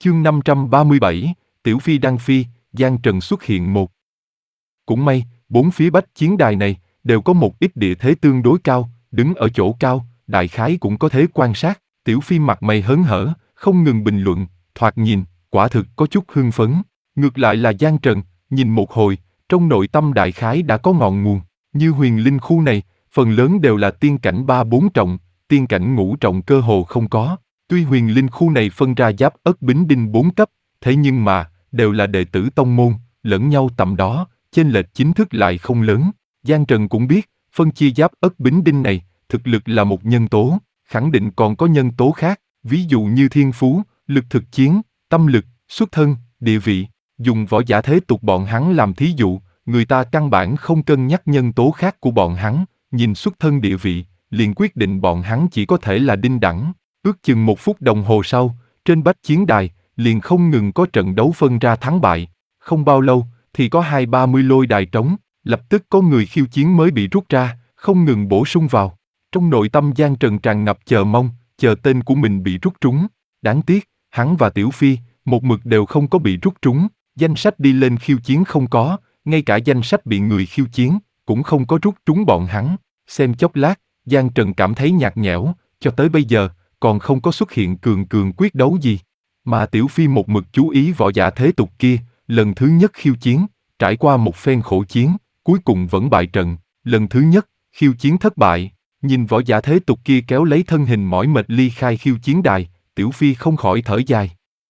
Chương 537, Tiểu Phi Đăng Phi, Giang Trần xuất hiện một. Cũng may, bốn phía bách chiến đài này đều có một ít địa thế tương đối cao, đứng ở chỗ cao, đại khái cũng có thể quan sát. Tiểu Phi mặt mày hớn hở, không ngừng bình luận, thoạt nhìn, quả thực có chút hưng phấn. Ngược lại là Giang Trần, nhìn một hồi, trong nội tâm đại khái đã có ngọn nguồn. Như huyền linh khu này, phần lớn đều là tiên cảnh 3-4 trọng, tiên cảnh ngũ trọng cơ hồ không có. Tuy huyền linh khu này phân ra Giáp Ất Bính Đinh 4 cấp, thế nhưng mà, đều là đệ tử tông môn, lẫn nhau tầm đó, chênh lệch chính thức lại không lớn. Giang Trần cũng biết, phân chia Giáp Ất Bính Đinh này, thực lực là một nhân tố, khẳng định còn có nhân tố khác, ví dụ như thiên phú, lực thực chiến, tâm lực, xuất thân, địa vị. Dùng võ giả thế tục bọn hắn làm thí dụ, người ta căn bản không cân nhắc nhân tố khác của bọn hắn, nhìn xuất thân địa vị, liền quyết định bọn hắn chỉ có thể là đinh đẳng. Ước chừng 1 phút đồng hồ sau, trên bách chiến đài, liền không ngừng có trận đấu phân ra thắng bại. Không bao lâu, thì có 20-30 lôi đài trống, lập tức có người khiêu chiến mới bị rút ra, không ngừng bổ sung vào. Trong nội tâm Giang Trần tràn ngập chờ mong, chờ tên của mình bị rút trúng. Đáng tiếc, hắn và Tiểu Phi, một mực đều không có bị rút trúng, danh sách đi lên khiêu chiến không có, ngay cả danh sách bị người khiêu chiến, cũng không có rút trúng bọn hắn. Xem chốc lát, Giang Trần cảm thấy nhạt nhẽo, cho tới bây giờ, còn không có xuất hiện cường quyết đấu gì. Mà Tiểu Phi một mực chú ý võ giả thế tục kia, lần thứ nhất khiêu chiến, trải qua một phen khổ chiến, cuối cùng vẫn bại trận. Lần thứ nhất, khiêu chiến thất bại, nhìn võ giả thế tục kia kéo lấy thân hình mỏi mệt ly khai khiêu chiến đài, Tiểu Phi không khỏi thở dài.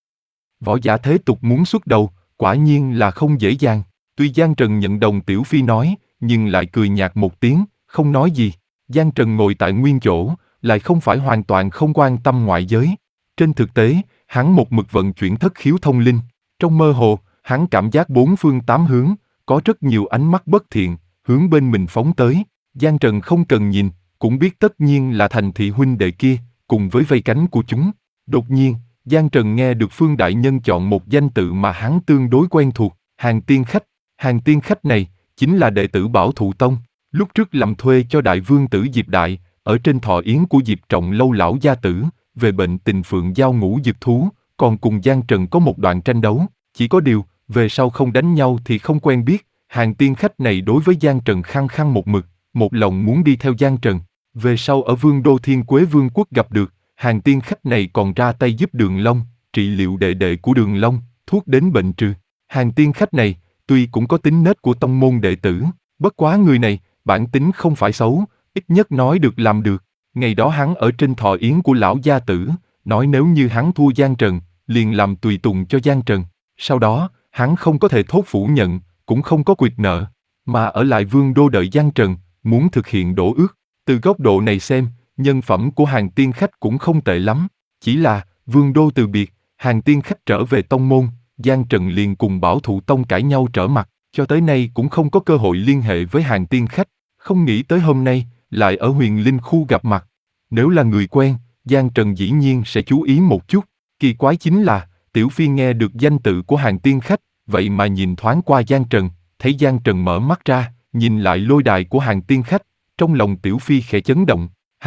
Võ giả thế tục muốn xuất đầu, quả nhiên là không dễ dàng. Tuy Giang Trần nhận đồng Tiểu Phi nói, nhưng lại cười nhạt một tiếng, không nói gì. Giang Trần ngồi tại nguyên chỗ, lại không phải hoàn toàn không quan tâm ngoại giới. Trên thực tế, hắn một mực vận chuyển thất khiếu thông linh. Trong mơ hồ, hắn cảm giác 4 phương 8 hướng, có rất nhiều ánh mắt bất thiện, hướng bên mình phóng tới. Giang Trần không cần nhìn, cũng biết tất nhiên là thành thị huynh đệ kia, cùng với vây cánh của chúng. Đột nhiên, Giang Trần nghe được Phương Đại Nhân chọn một danh tự mà hắn tương đối quen thuộc, Hàng Tiên Khách. Hàng Tiên Khách này, chính là đệ tử Bảo Thụ Tông, lúc trước làm thuê cho Đại Vương tử Diệp Đại, ở trên thọ yến của Diệp Trọng Lâu lão gia tử, về bệnh tình phượng giao ngũ dực thú, còn cùng Giang Trần có một đoạn tranh đấu. Chỉ có điều, về sau không đánh nhau thì không quen biết. Hàng Tiên Khách này đối với Giang Trần khăng khăng một mực, một lòng muốn đi theo Giang Trần. Về sau ở Vương Đô Thiên Quế Vương quốc gặp được, Hàng Tiên Khách này còn ra tay giúp Đường Long, trị liệu đệ đệ của Đường Long, thuốc đến bệnh trừ. Hàng Tiên Khách này, tuy cũng có tính nết của tông môn đệ tử, bất quá người này, bản tính không phải xấu, ít nhất nói được làm được. Ngày đó hắn ở trên thọ yến của lão gia tử, nói nếu như hắn thua Giang Trần, liền làm tùy tùng cho Giang Trần. Sau đó, hắn không có thể thốt phủ nhận, cũng không có quyệt nợ, mà ở lại Vương Đô đợi Giang Trần, muốn thực hiện đổ ước. Từ góc độ này xem, nhân phẩm của Hàng Tiên Khách cũng không tệ lắm. Chỉ là, Vương Đô từ biệt, Hàng Tiên Khách trở về tông môn, Giang Trần liền cùng Bảo Thụ Tông cãi nhau trở mặt, cho tới nay cũng không có cơ hội liên hệ với Hàng Tiên Khách. Không nghĩ tới hôm nay, lại ở huyền linh khu gặp mặt. Nếu là người quen, Giang Trần dĩ nhiên sẽ chú ý một chút. Kỳ quái chính là, Tiểu Phi nghe được danh tự của Hàng Tiên Khách, vậy mà nhìn thoáng qua Giang Trần, thấy Giang Trần mở mắt ra, nhìn lại lôi đài của Hàng Tiên Khách, trong lòng Tiểu Phi khẽ chấn động.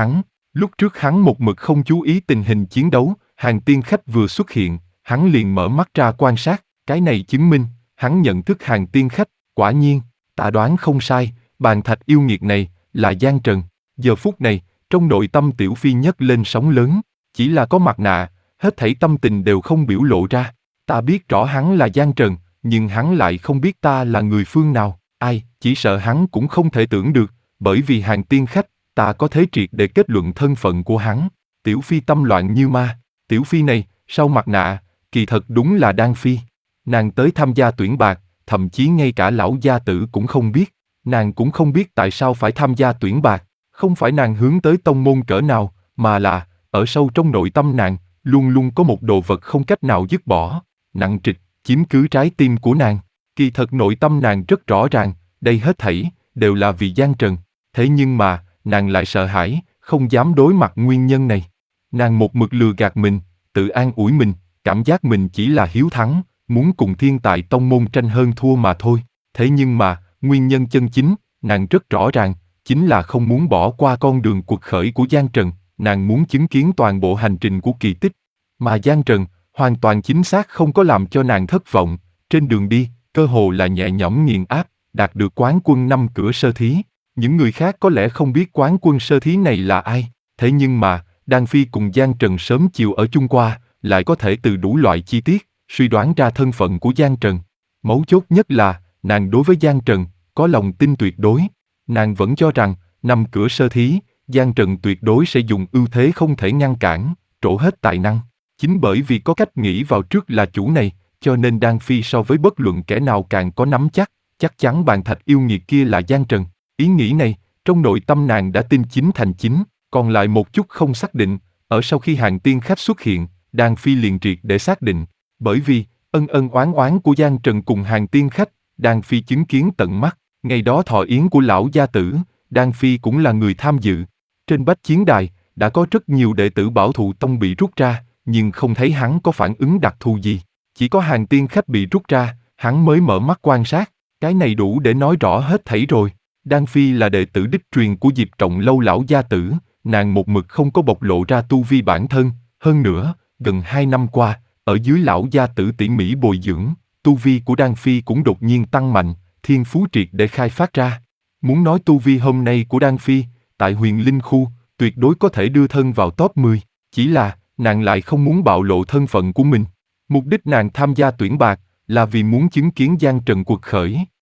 Lúc trước hắn một mực không chú ý tình hình chiến đấu, Hàng Tiên Khách vừa xuất hiện, hắn liền mở mắt ra quan sát, cái này chứng minh, hắn nhận thức Hàng Tiên Khách, quả nhiên, ta đoán không sai, bàn thạch yêu nghiệt này, là Giang Trần. Giờ phút này, trong nội tâm Tiểu Phi nhấc lên sóng lớn, chỉ là có mặt nạ, hết thảy tâm tình đều không biểu lộ ra. Ta biết rõ hắn là Giang Trần, nhưng hắn lại không biết ta là người phương nào, ai, chỉ sợ hắn cũng không thể tưởng được, bởi vì Hàng Tiên Khách, ta có thể triệt để kết luận thân phận của hắn. Tiểu Phi tâm loạn như ma. Tiểu Phi này, sau mặt nạ, kỳ thật đúng là Đan Phi. Nàng tới tham gia tuyển bạc, thậm chí ngay cả lão gia tử cũng không biết. Nàng cũng không biết tại sao phải tham gia tuyển bạc. Không phải nàng hướng tới tông môn cỡ nào, mà là, ở sâu trong nội tâm nàng, luôn luôn có một đồ vật không cách nào dứt bỏ, nặng trịch, chiếm cứ trái tim của nàng. Kỳ thật nội tâm nàng rất rõ ràng, đây hết thảy, đều là vì Giang Trần. Thế nhưng mà, nàng lại sợ hãi, không dám đối mặt nguyên nhân này. Nàng một mực lừa gạt mình, tự an ủi mình, cảm giác mình chỉ là hiếu thắng, muốn cùng thiên tài tông môn tranh hơn thua mà thôi. Thế nhưng mà, nguyên nhân chân chính, nàng rất rõ ràng, chính là không muốn bỏ qua con đường quật khởi của Giang Trần, nàng muốn chứng kiến toàn bộ hành trình của kỳ tích. Mà Giang Trần, hoàn toàn chính xác không có làm cho nàng thất vọng, trên đường đi, cơ hồ là nhẹ nhõm nghiền áp, đạt được quán quân 5 cửa sơ thí. Những người khác có lẽ không biết quán quân sơ thí này là ai, thế nhưng mà, Đan Phi cùng Giang Trần sớm chiều ở chung qua, lại có thể từ đủ loại chi tiết, suy đoán ra thân phận của Giang Trần. Mấu chốt nhất là, nàng đối với Giang Trần, có lòng tin tuyệt đối. Nàng vẫn cho rằng, 5 cửa sơ thí, Giang Trần tuyệt đối sẽ dùng ưu thế không thể ngăn cản, trổ hết tài năng. Chính bởi vì có cách nghĩ vào trước là chủ này, cho nên Đan Phi so với bất luận kẻ nào càng có nắm chắc chắn bàn thạch yêu nghiệt kia là Giang Trần. Ý nghĩ này, trong nội tâm nàng đã tin chín thành chín, còn lại một chút không xác định, ở sau khi Hàng Tiên Khách xuất hiện, Đan Phi liền triệt để xác định, bởi vì, ân ân oán oán của Giang Trần cùng Hàng Tiên Khách, Đan Phi chứng kiến tận mắt, ngày đó thọ yến của lão gia tử, Đan Phi cũng là người tham dự. Trên bách chiến đài, đã có rất nhiều đệ tử Bảo Thụ Tông bị rút ra, nhưng không thấy hắn có phản ứng đặc thù gì. Chỉ có Hàng Tiên Khách bị rút ra, hắn mới mở mắt quan sát, cái này đủ để nói rõ hết thảy rồi. Đan Phi là đệ tử đích truyền của Diệp Trọng Lâu lão gia tử, nàng một mực không có bộc lộ ra tu vi bản thân, hơn nữa, gần 2 năm qua, ở dưới lão gia tử tỉ mỉ bồi dưỡng, tu vi của Đan Phi cũng đột nhiên tăng mạnh, thiên phú triệt để khai phát ra. Muốn nói tu vi hôm nay của Đan Phi, tại Huyền Linh Khu, tuyệt đối có thể đưa thân vào top 10, chỉ là, nàng lại không muốn bạo lộ thân phận của mình. Mục đích nàng tham gia tuyển bạc, là vì muốn chứng kiến Giang Trần quật khởi.